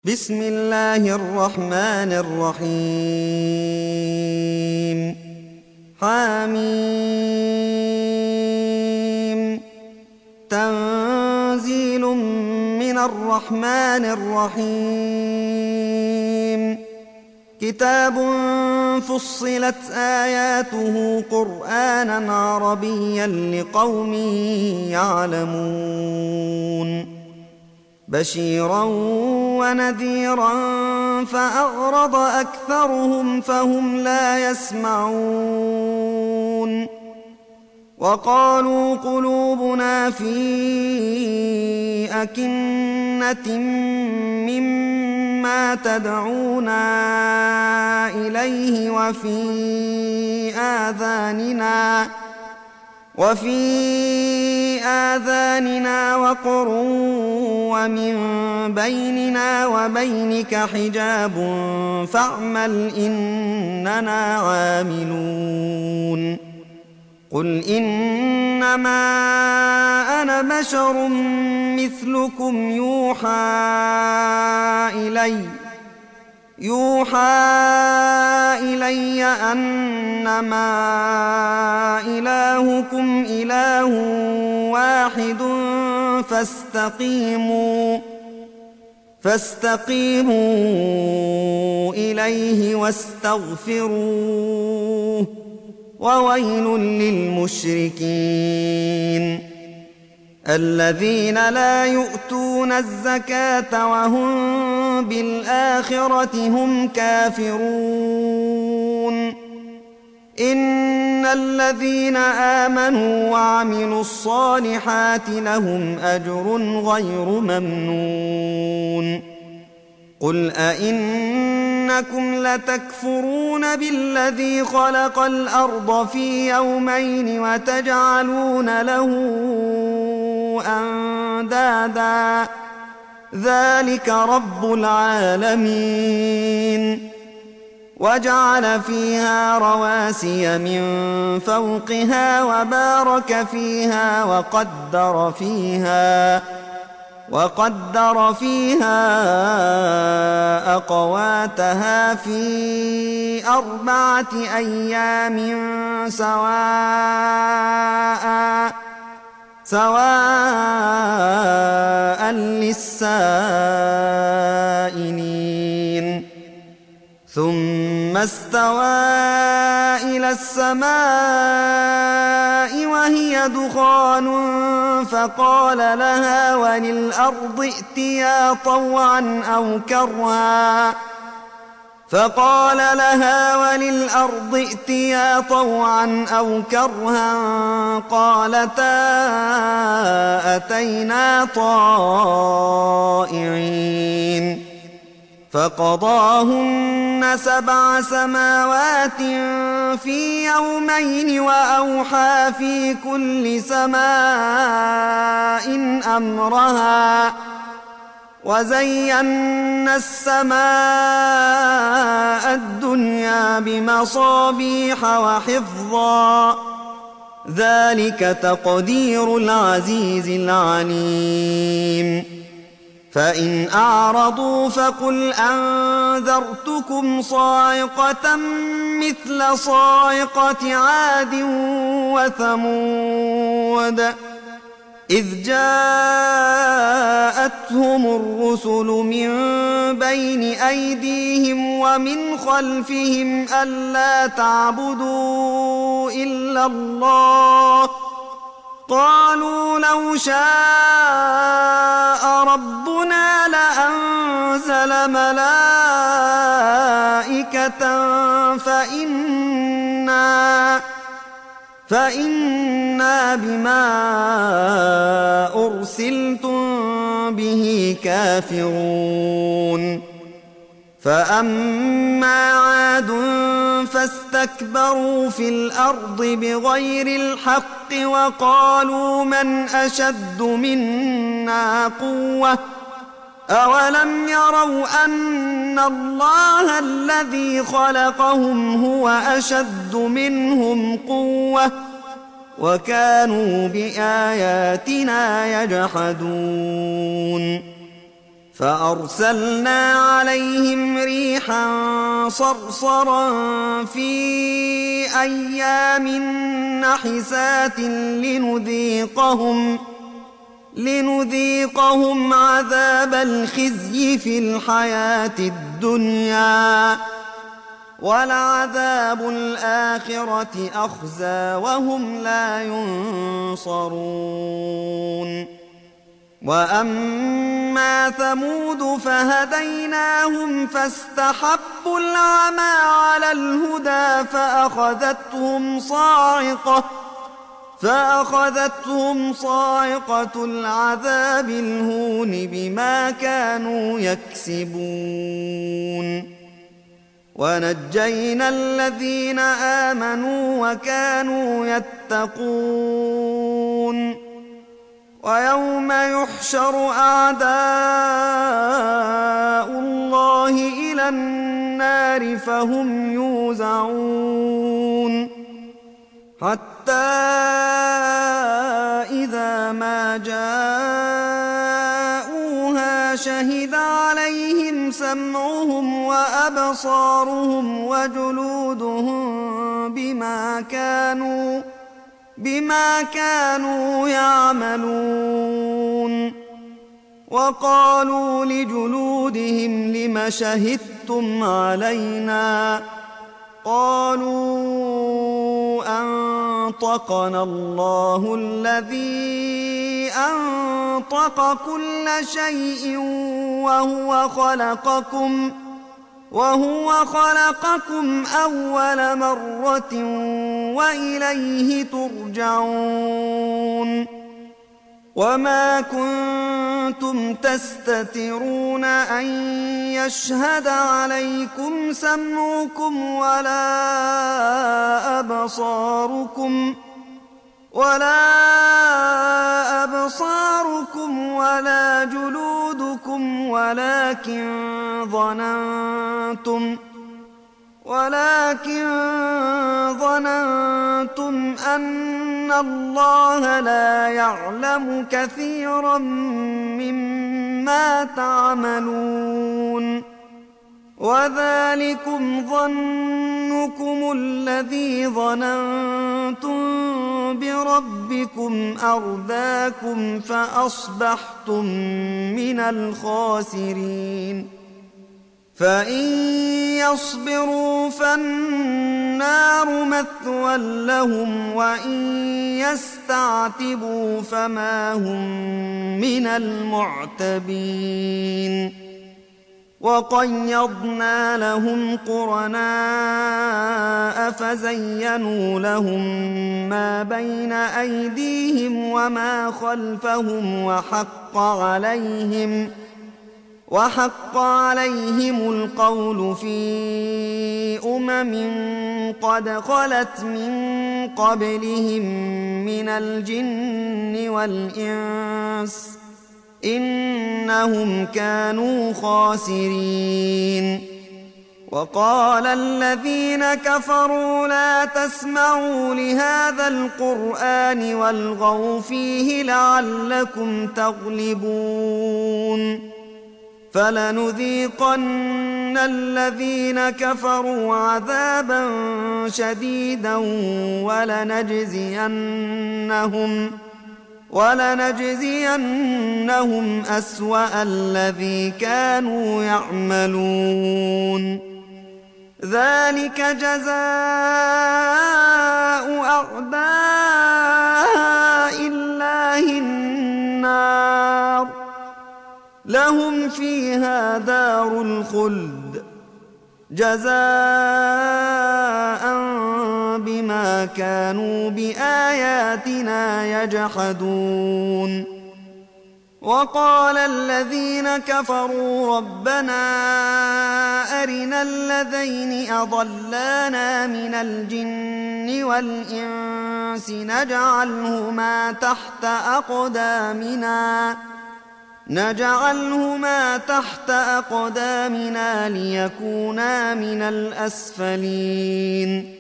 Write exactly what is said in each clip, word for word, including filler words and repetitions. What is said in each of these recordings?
بسم الله الرحمن الرحيم حميم تنزيل من الرحمن الرحيم كتاب فصلت آياته قرآنا عربيا لقوم يعلمون بشيرا ونذيرا فأعرض أكثرهم فهم لا يسمعون وقالوا قلوبنا في أكنة مما تدعونا إليه وفي آذاننا وفي آذاننا وقر ومن بيننا وبينك حجاب فاعمل إننا عاملون قل إنما أنا بشر مثلكم يوحى إلي يوحى إلي أنما إلهكم إله واحد فاستقيموا فاستقيموا إليه واستغفروه وويل للمشركين الذين لا يؤتون الزكاة وهم بالآخرة هم كافرون إن الذين آمنوا وعملوا الصالحات لهم أجر غير ممنون قل أئنكم لتكفرون بالذي خلق الأرض في يومين وتجعلون له أندادا ذلك رب العالمين وجعل فيها رواسي من فوقها وبارك فيها وقدر فيها وقدر فيها أقواتها في أربعة أيام سواء سواء للسائلين ثم استوى إلى السماء وهي دخان فقال لها وللأرض ائتيا طوعا أو كرها فقال لها وللأرض ائتيا طوعا أو كرها قالتا أتينا طائعين فقضاهن سبع سماوات في يومين وأوحى في كل سماء أمرها وزينا السماء الدنيا بمصابيح وحفظا ذلك تقدير العزيز العليم فإن أعرضوا فقل أنذرتكم صاعقة مثل صاعقة عاد وثمود إذ جاءتهم الرسل من بين أيديهم ومن خلفهم ألا تعبدوا إلا الله قالوا لو شاء ربنا لأنزل ملائكة فإنا فإنا بما أرسلتم به كافرون فأما عاد فاستكبروا في الأرض بغير الحق وقالوا من أشد منا قوة أولم يروا أن الله الذي خلقهم هو أشد منهم قوة وكانوا بآياتنا يجحدون فأرسلنا عليهم ريحا صرصرا في أيام نحسات لنذيقهم لنذيقهم عذاب الخزي في الحياة الدنيا ولعذاب الآخرة أخزى وهم لا ينصرون. وأما ثمود فهديناهم فاستحبوا العمى على الهدى فأخذتهم صاعقة فأخذتهم صاعقة العذاب الهون بما كانوا يكسبون. ونجينا الذين آمنوا وكانوا يتقون. ويوم يحشر أعداء الله إلى النار فهم يوزعون حتى إذا ما جاءوها شهد عليهم سمعهم وأبصارهم وجلودهم بما كانوا بما كانوا يعملون. وقالوا لجلودهم لم شهدتم علينا قالوا أنطقنا الله الذي أنطق كل شيء وهو خلقكم وهو خلقكم أول مرة وإليه ترجعون. وما كنتم تستترون أن يشهد عليكم سمعكم ولا أبصاركم ولا أبصاركم ولا جلودكم ولكن ظننتم ولكن ظننتم أن الله لا يعلم كثيرا مما تعملون. وذلكم ظنكم الذي ظننتم بربكم أرداكم فأصبحتم من الخاسرين. فإن يصبروا فالنار مثوى لهم وإن يستعتبوا فما هم من المعتبين. وقيضنا لهم قرناء فزينوا لهم ما بين أيديهم وما خلفهم وحق عليهم وحق عليهم القول في أمم قد خلت من قبلهم من الجن والإنس إنهم كانوا خاسرين. وقال الذين كفروا لا تسمعوا لهذا القرآن والغوا فيه لعلكم تغلبون. فلنذيقن الذين كفروا عذابا شديدا ولنجزينهم ولنجزينهم أسوأ الذي كانوا يعملون. ذلك جزاء أعداء الله النار لهم فيها دار الخلد جزاء بما كانوا بآياتنا يجحدون. وقال الذين كفروا ربنا أرنا الذين أضلانا من الجن والإنس نجعلهما تحت أقدامنا نجعلهما تحت أقدامنا ليكونا من الأسفلين.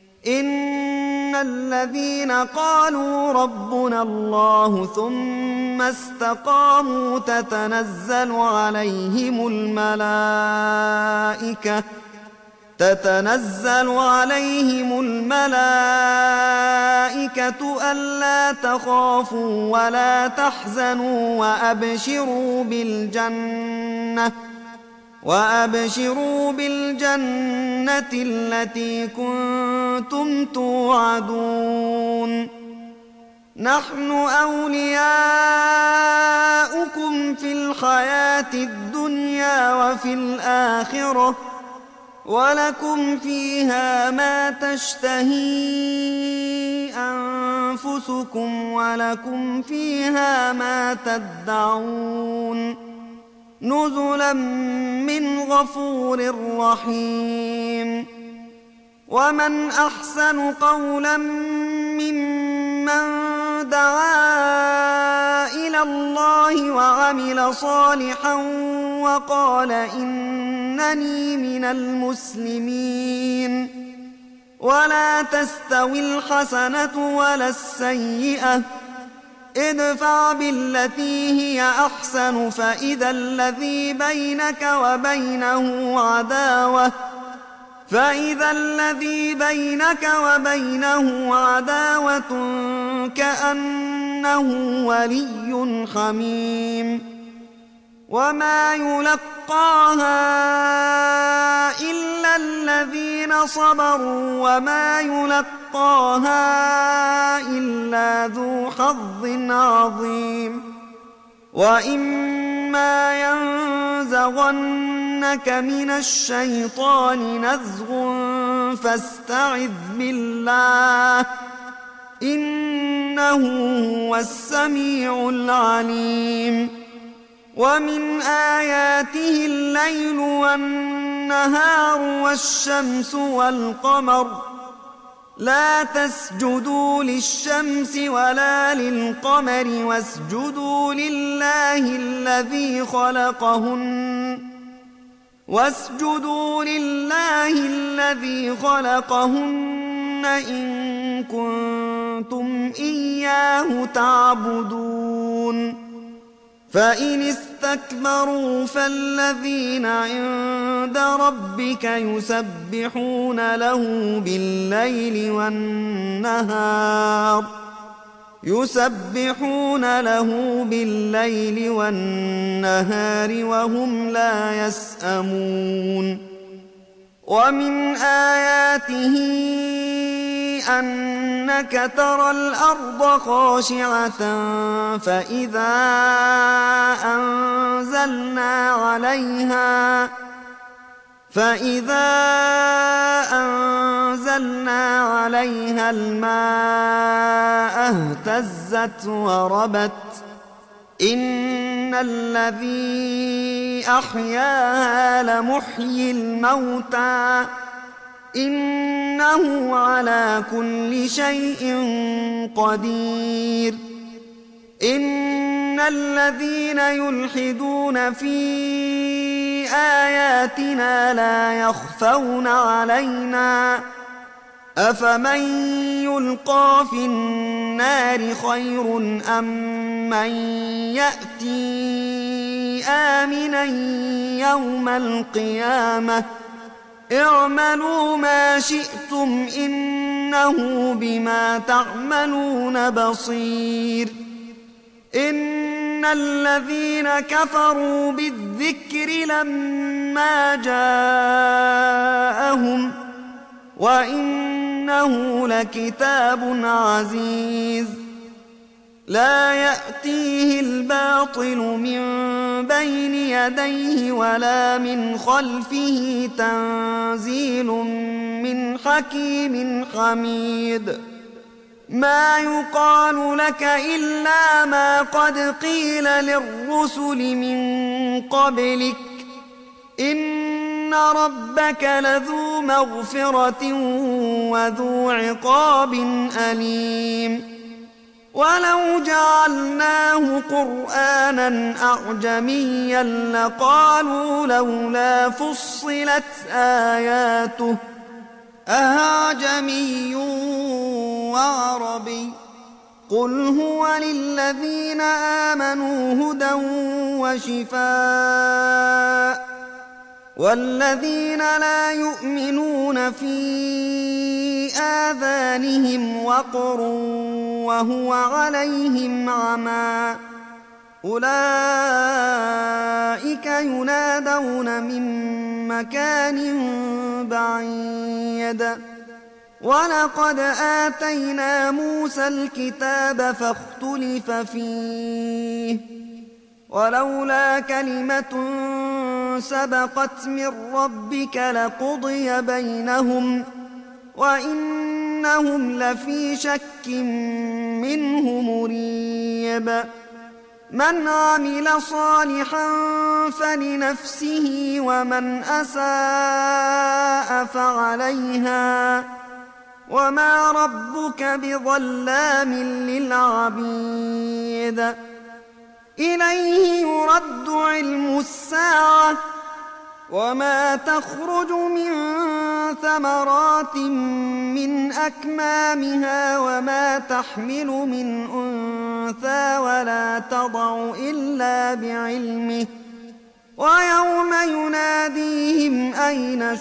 إن الذين قالوا ربنا الله ثم ثم استقاموا تتنزل عليهم الملائكة تتنزل عليهم الملائكة ألا تخافوا ولا تحزنوا وأبشروا بالجنة وأبشروا بالجنة التي كنتم توعدون نحن أولياؤكم في الحياة الدنيا وفي الآخرة ولكم فيها ما تشتهي أنفسكم ولكم فيها ما تدعون نزلا من غفور رحيم ومن أحسن قولا ممن دعا إلى الله وعمل صالحا وقال إنني من المسلمين ولا تستوي الحسنة ولا السيئة ادفع بالتي هي أحسن فإذا الذي بينك وبينه عداوة فإذا الذي بينك وبينه عداوة كأنه ولي حميم وما يلقاها إلا الذين صبروا وما يلقاها إلا ذو حظ عظيم وإما ينزغنك من الشيطان نزغ فاستعذ بالله إنه هو السميع العليم ومن آياته الليل والنهار والشمس والقمر لا تسجدوا للشمس ولا للقمر واسجدوا لله الذي خلقهن واسجدوا لله الذي خلقهن إن كنتم إياه تعبدون فإن استكبروا فالذين عند ربك يسبحون له بالليل والنهار يسبحون له بالليل والنهار وهم لا يسأمون ومن آياته أنك ترى الأرض خاشعة فإذا أنزلنا عليها فإذا أنزلنا عليها الماء اهتزت وربت إن الذي أحياها لمحيي الموتى إنه على كل شيء قدير إن الذين يلحدون في آياتنا لا يخفون علينا أفمن يلقى في النار خير أم من يأتي آمنا يوم القيامة اعملوا ما شئتم إنه بما تعملون بصير إن الذين كفروا بالذكر لما جاءهم وإنه لكتاب عزيز لا يأتيه الباطل من بين يديه ولا من خلفه تنزيل من حكيم حميد ما يقال لك إلا ما قد قيل للرسل من قبلك إن ربك لذو مغفرة وذو عقاب أليم ولو جعلناه قرآنا أعجميا لقالوا لولا فصلت آياته أعجمي وعربي قل هو للذين آمنوا هدى وشفاء والذين لا يؤمنون في آذانهم وقر وهو عليهم عمى أولئك ينادون من مكان بعيد ولقد آتينا موسى الكتاب فاختلف فيه ولولا كلمة سبقت من ربك لقضي بينهم وإنهم لفي شك منه مريب من عمل صالحا فلنفسه ومن أساء فعليها وما ربك بظلام للعبيد إليه يرد علم الساعة وما تخرج من ثمرات من أكمامها وما تحمل من أنثى ولا تضع إلا بعلمه ويوم يناديهم أين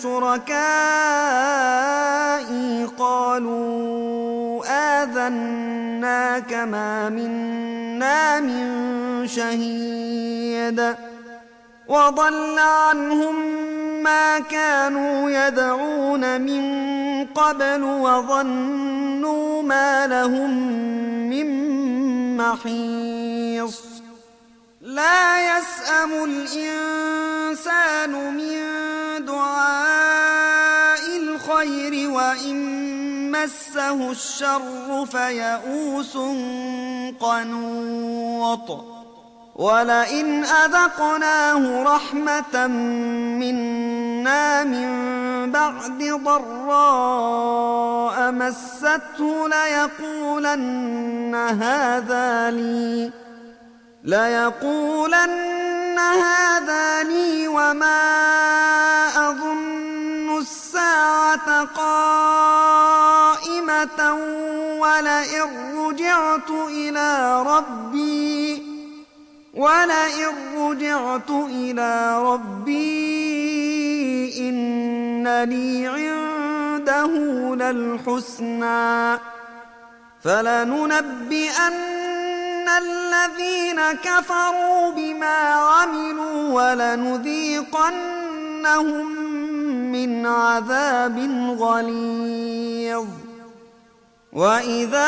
شركائي قالوا آذناك ما منا من شهيد وضل عنهم ما كانوا يدعون من قبل وظنوا ما لهم من محيص لا يسأم الإنسان من دعاء الخير وإن مسه الشر فيئوس قنوط ولئن أذقناه رحمة منا من بعد ضراء مسته ليقولن هذا لي ليقولن هذا لي وما أظن الساعة قائمة ولئن رجعت إلى ربي ولئن رجعت إلى ربي إن لي عنده للحسنى فلننبئن الذين كفروا بما عملوا ولنذيقنهم من عذاب غليظ وإذا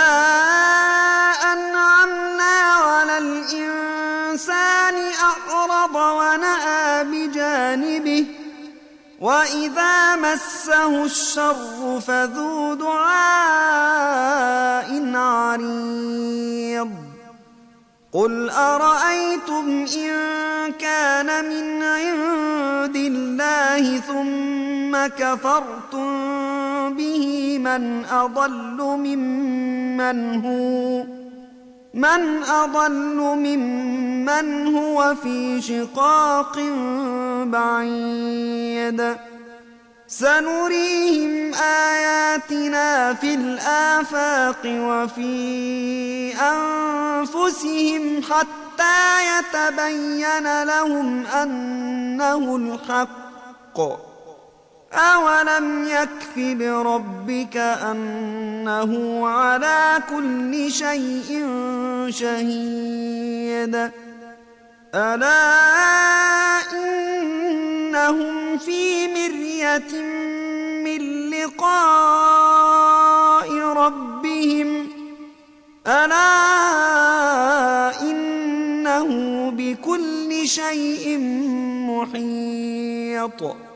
أنعمنا على الإنسان أعرض ونأى بجانبه وإذا مسه الشر فذو دعاء عريض قل أرأيتم إن كان من عند الله ثم كفرتم به من أضل ممن هو من أضل ممن هو في شقاق بعيد سنريهم آياتنا في الآفاق وفي أنفسهم حتى يتبين لهم أنه الحق أولم يكف بربك أنه على كل شيء شهيد ألا إنهم في مرية من لقاء ربهم ألا إنه بكل شيء محيط